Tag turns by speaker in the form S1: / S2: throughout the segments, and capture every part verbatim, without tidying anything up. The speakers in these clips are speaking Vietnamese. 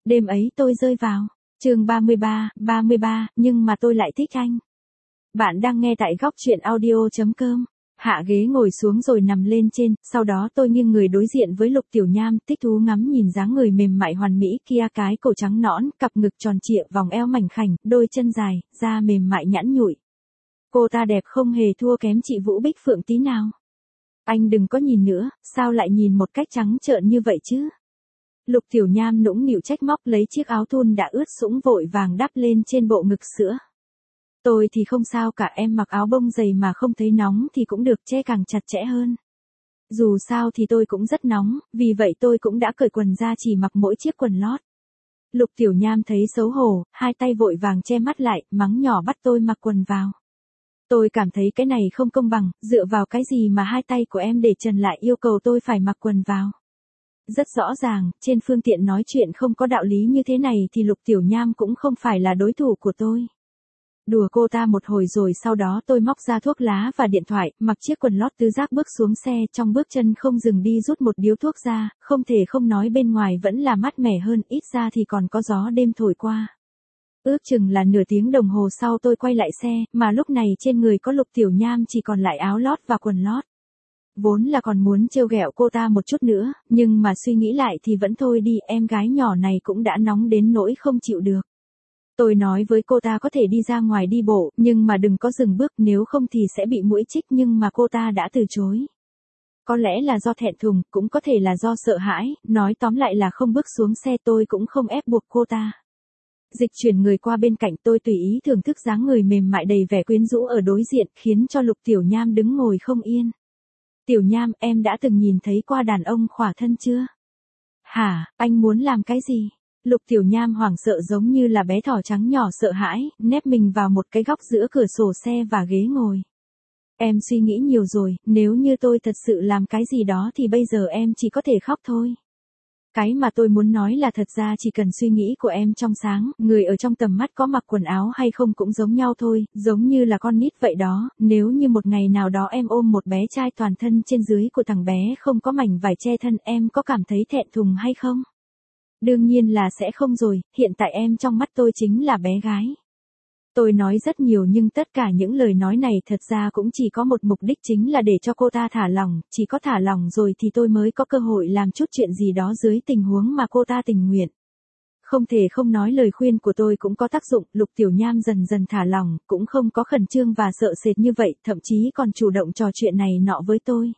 S1: Đêm ấy tôi rơi vào. Chương ba mươi ba, ba mươi ba, nhưng mà tôi lại thích anh. Bạn đang nghe tại góc truyện audio chấm com. Hạ ghế ngồi xuống rồi nằm lên trên, sau đó tôi nghiêng người đối diện với Lục Tiểu Nham, thích thú ngắm nhìn dáng người mềm mại hoàn mỹ kia, cái cổ trắng nõn, cặp ngực tròn trịa, vòng eo mảnh khảnh, đôi chân dài, da mềm mại nhẵn nhụi. Cô ta đẹp không hề thua kém chị Vũ Bích Phượng tí nào. Anh đừng có nhìn nữa, sao lại nhìn một cách trắng trợn như vậy chứ? Lục Tiểu Nham nũng nịu trách móc, lấy chiếc áo thun đã ướt sũng vội vàng đắp lên trên bộ ngực sữa. Tôi thì không sao cả, em mặc áo bông dày mà không thấy nóng thì cũng được, che càng chặt chẽ hơn. Dù sao thì tôi cũng rất nóng, vì vậy tôi cũng đã cởi quần ra, chỉ mặc mỗi chiếc quần lót. Lục Tiểu Nham thấy xấu hổ, hai tay vội vàng che mắt lại, mắng nhỏ bắt tôi mặc quần vào. Tôi cảm thấy cái này không công bằng, dựa vào cái gì mà hai tay của em để trần lại yêu cầu tôi phải mặc quần vào. Rất rõ ràng, trên phương tiện nói chuyện không có đạo lý như thế này thì Lục Tiểu Nham cũng không phải là đối thủ của tôi. Đùa cô ta một hồi rồi sau đó tôi móc ra thuốc lá và điện thoại, mặc chiếc quần lót tứ giác bước xuống xe, trong bước chân không dừng đi rút một điếu thuốc ra, không thể không nói bên ngoài vẫn là mát mẻ hơn, ít ra thì còn có gió đêm thổi qua. Ước chừng là nửa tiếng đồng hồ sau tôi quay lại xe, mà lúc này trên người có Lục Tiểu Nham chỉ còn lại áo lót và quần lót. Vốn là còn muốn trêu ghẹo cô ta một chút nữa, nhưng mà suy nghĩ lại thì vẫn thôi đi, em gái nhỏ này cũng đã nóng đến nỗi không chịu được. Tôi nói với cô ta có thể đi ra ngoài đi bộ, nhưng mà đừng có dừng bước, nếu không thì sẽ bị muỗi chích, nhưng mà cô ta đã từ chối. Có lẽ là do thẹn thùng, cũng có thể là do sợ hãi, nói tóm lại là không bước xuống xe, tôi cũng không ép buộc cô ta. Dịch chuyển người qua bên cạnh, tôi tùy ý thưởng thức dáng người mềm mại đầy vẻ quyến rũ ở đối diện, khiến cho Lục Tiểu Nham đứng ngồi không yên. Tiểu Nham, em đã từng nhìn thấy qua đàn ông khỏa thân chưa? Hả, anh muốn làm cái gì? Lục Tiểu Nham hoảng sợ giống như là bé thỏ trắng nhỏ sợ hãi, nép mình vào một cái góc giữa cửa sổ xe và ghế ngồi. Em suy nghĩ nhiều rồi, nếu như tôi thật sự làm cái gì đó thì bây giờ em chỉ có thể khóc thôi. Cái mà tôi muốn nói là thật ra chỉ cần suy nghĩ của em trong sáng, người ở trong tầm mắt có mặc quần áo hay không cũng giống nhau thôi, giống như là con nít vậy đó, nếu như một ngày nào đó em ôm một bé trai toàn thân trên dưới của thằng bé không có mảnh vải che thân, em có cảm thấy thẹn thùng hay không? Đương nhiên là sẽ không rồi, hiện tại em trong mắt tôi chính là bé gái. Tôi nói rất nhiều nhưng tất cả những lời nói này thật ra cũng chỉ có một mục đích, chính là để cho cô ta thả lỏng, chỉ có thả lỏng rồi thì tôi mới có cơ hội làm chút chuyện gì đó dưới tình huống mà cô ta tình nguyện. Không thể không nói lời khuyên của tôi cũng có tác dụng, Lục Tiểu Nham dần dần thả lỏng, cũng không có khẩn trương và sợ sệt như vậy, thậm chí còn chủ động trò chuyện này nọ với tôi.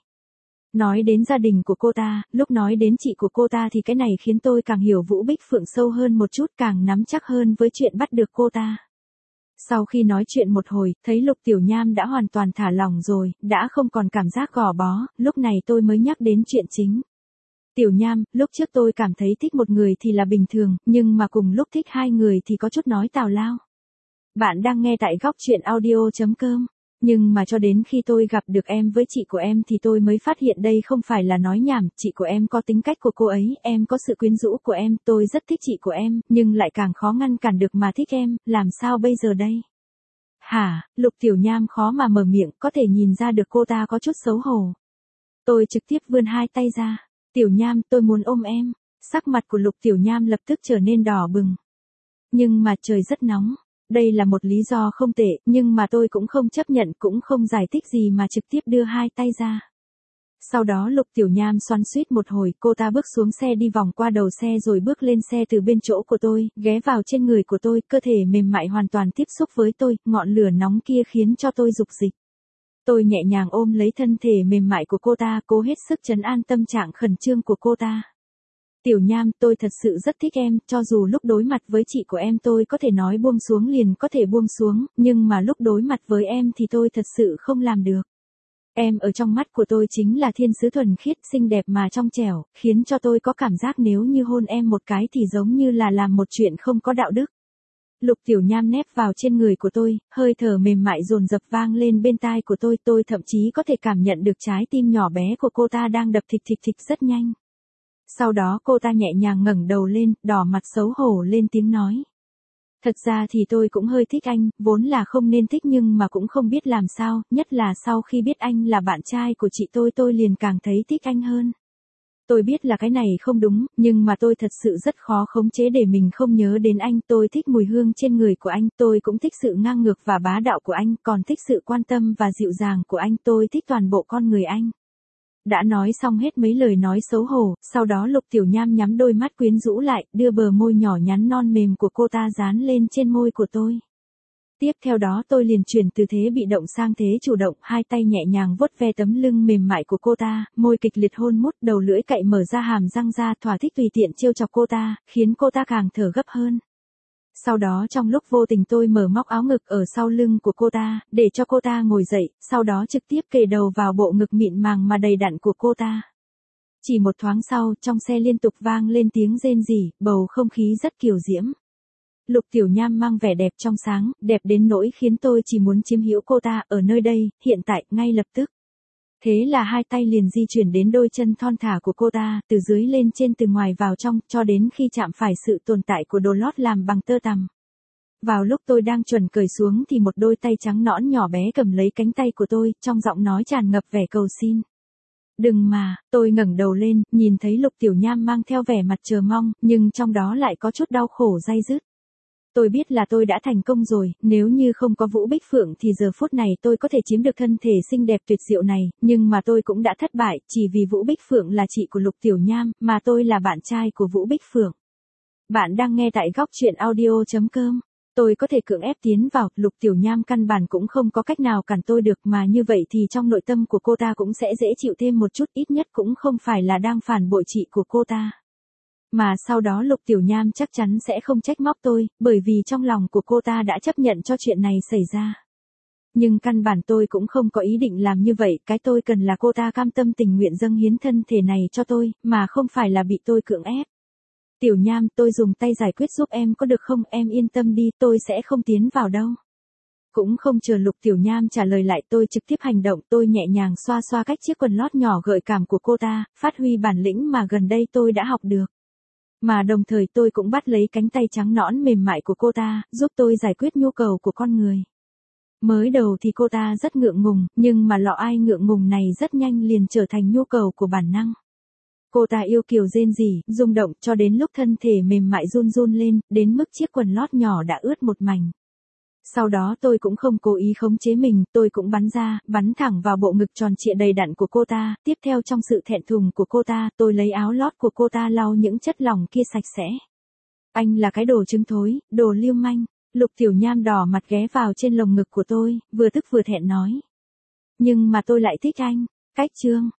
S1: Nói đến gia đình của cô ta, lúc nói đến chị của cô ta thì cái này khiến tôi càng hiểu Vũ Bích Phượng sâu hơn một chút, càng nắm chắc hơn với chuyện bắt được cô ta. Sau khi nói chuyện một hồi, thấy Lục Tiểu Nham đã hoàn toàn thả lỏng rồi, đã không còn cảm giác gò bó, lúc này tôi mới nhắc đến chuyện chính. Tiểu Nham, lúc trước tôi cảm thấy thích một người thì là bình thường, nhưng mà cùng lúc thích hai người thì có chút nói tào lao. Bạn đang nghe tại góc truyện audio chấm com. Nhưng mà cho đến khi tôi gặp được em với chị của em thì tôi mới phát hiện đây không phải là nói nhảm, chị của em có tính cách của cô ấy, em có sự quyến rũ của em, tôi rất thích chị của em, nhưng lại càng khó ngăn cản được mà thích em, làm sao bây giờ đây? Hả, Lục Tiểu Nham khó mà mở miệng, có thể nhìn ra được cô ta có chút xấu hổ. Tôi trực tiếp vươn hai tay ra, Tiểu Nham, tôi muốn ôm em. Sắc mặt của Lục Tiểu Nham lập tức trở nên đỏ bừng. Nhưng mà trời rất nóng. Đây là một lý do không tệ, nhưng mà tôi cũng không chấp nhận, cũng không giải thích gì mà trực tiếp đưa hai tay ra. Sau đó Lục Tiểu Nham xoắn xuýt một hồi, cô ta bước xuống xe đi vòng qua đầu xe rồi bước lên xe từ bên chỗ của tôi, ghé vào trên người của tôi, cơ thể mềm mại hoàn toàn tiếp xúc với tôi, ngọn lửa nóng kia khiến cho tôi rục dịch. Tôi nhẹ nhàng ôm lấy thân thể mềm mại của cô ta, cố hết sức trấn an tâm trạng khẩn trương của cô ta. Tiểu Nham, tôi thật sự rất thích em, cho dù lúc đối mặt với chị của em tôi có thể nói buông xuống liền có thể buông xuống, nhưng mà lúc đối mặt với em thì tôi thật sự không làm được. Em ở trong mắt của tôi chính là thiên sứ thuần khiết, xinh đẹp mà trong trẻo, khiến cho tôi có cảm giác nếu như hôn em một cái thì giống như là làm một chuyện không có đạo đức. Lục Tiểu Nham nép vào trên người của tôi, hơi thở mềm mại dồn dập vang lên bên tai của tôi, tôi thậm chí có thể cảm nhận được trái tim nhỏ bé của cô ta đang đập thịch thịch thịch rất nhanh. Sau đó cô ta nhẹ nhàng ngẩng đầu lên, đỏ mặt xấu hổ lên tiếng nói. Thật ra thì tôi cũng hơi thích anh, vốn là không nên thích nhưng mà cũng không biết làm sao, nhất là sau khi biết anh là bạn trai của chị tôi tôi liền càng thấy thích anh hơn. Tôi biết là cái này không đúng, nhưng mà tôi thật sự rất khó khống chế để mình không nhớ đến anh. Tôi thích mùi hương trên người của anh, tôi cũng thích sự ngang ngược và bá đạo của anh, còn thích sự quan tâm và dịu dàng của anh, tôi thích toàn bộ con người anh. Đã nói xong hết mấy lời nói xấu hổ, sau đó Lục Tiểu Nham nhắm đôi mắt quyến rũ lại, đưa bờ môi nhỏ nhắn non mềm của cô ta dán lên trên môi của tôi. Tiếp theo đó tôi liền chuyển từ thế bị động sang thế chủ động, hai tay nhẹ nhàng vuốt ve tấm lưng mềm mại của cô ta, môi kịch liệt hôn mút, đầu lưỡi cạy mở ra hàm răng ra, thỏa thích tùy tiện trêu chọc cô ta, khiến cô ta càng thở gấp hơn. Sau đó trong lúc vô tình tôi mở móc áo ngực ở sau lưng của cô ta, để cho cô ta ngồi dậy, sau đó trực tiếp kề đầu vào bộ ngực mịn màng mà đầy đặn của cô ta. Chỉ một thoáng sau, trong xe liên tục vang lên tiếng rên rỉ, bầu không khí rất kiều diễm. Lục Tiểu Nham mang vẻ đẹp trong sáng, đẹp đến nỗi khiến tôi chỉ muốn chiếm hữu cô ta ở nơi đây, hiện tại, ngay lập tức. Thế là hai tay liền di chuyển đến đôi chân thon thả của cô ta, từ dưới lên trên từ ngoài vào trong, cho đến khi chạm phải sự tồn tại của đồ lót làm bằng tơ tằm. Vào lúc tôi đang chuẩn cởi xuống thì một đôi tay trắng nõn nhỏ bé cầm lấy cánh tay của tôi, trong giọng nói tràn ngập vẻ cầu xin. Đừng mà, tôi ngẩng đầu lên, nhìn thấy Lục Tiểu Nham mang theo vẻ mặt chờ mong, nhưng trong đó lại có chút đau khổ day dứt. Tôi biết là tôi đã thành công rồi, nếu như không có Vũ Bích Phượng thì giờ phút này tôi có thể chiếm được thân thể xinh đẹp tuyệt diệu này, nhưng mà tôi cũng đã thất bại, chỉ vì Vũ Bích Phượng là chị của Lục Tiểu Nham, mà tôi là bạn trai của Vũ Bích Phượng. Bạn đang nghe tại góc truyện audio chấm com. Tôi có thể cưỡng ép tiến vào, Lục Tiểu Nham căn bản cũng không có cách nào cản tôi được, mà như vậy thì trong nội tâm của cô ta cũng sẽ dễ chịu thêm một chút, ít nhất cũng không phải là đang phản bội chị của cô ta. Mà sau đó Lục Tiểu Nham chắc chắn sẽ không trách móc tôi, bởi vì trong lòng của cô ta đã chấp nhận cho chuyện này xảy ra. Nhưng căn bản tôi cũng không có ý định làm như vậy, cái tôi cần là cô ta cam tâm tình nguyện dâng hiến thân thể này cho tôi, mà không phải là bị tôi cưỡng ép. Tiểu Nham, tôi dùng tay giải quyết giúp em có được không, em yên tâm đi, tôi sẽ không tiến vào đâu. Cũng không chờ Lục Tiểu Nham trả lời lại, tôi trực tiếp hành động, tôi nhẹ nhàng xoa xoa cách chiếc quần lót nhỏ gợi cảm của cô ta, phát huy bản lĩnh mà gần đây tôi đã học được. Mà đồng thời tôi cũng bắt lấy cánh tay trắng nõn mềm mại của cô ta, giúp tôi giải quyết nhu cầu của con người. Mới đầu thì cô ta rất ngượng ngùng, nhưng mà lọ ai ngượng ngùng này rất nhanh liền trở thành nhu cầu của bản năng. Cô ta yêu kiều rên rỉ, rung động, cho đến lúc thân thể mềm mại run run lên, đến mức chiếc quần lót nhỏ đã ướt một mảnh. Sau đó tôi cũng không cố ý khống chế mình, tôi cũng bắn ra, bắn thẳng vào bộ ngực tròn trịa đầy đặn của cô ta, tiếp theo trong sự thẹn thùng của cô ta, tôi lấy áo lót của cô ta lau những chất lỏng kia sạch sẽ. Anh là cái đồ trứng thối, đồ lưu manh. Lục Tiểu Nham đỏ mặt ghé vào trên lồng ngực của tôi, vừa tức vừa thẹn nói. Nhưng mà tôi lại thích anh. Cách chương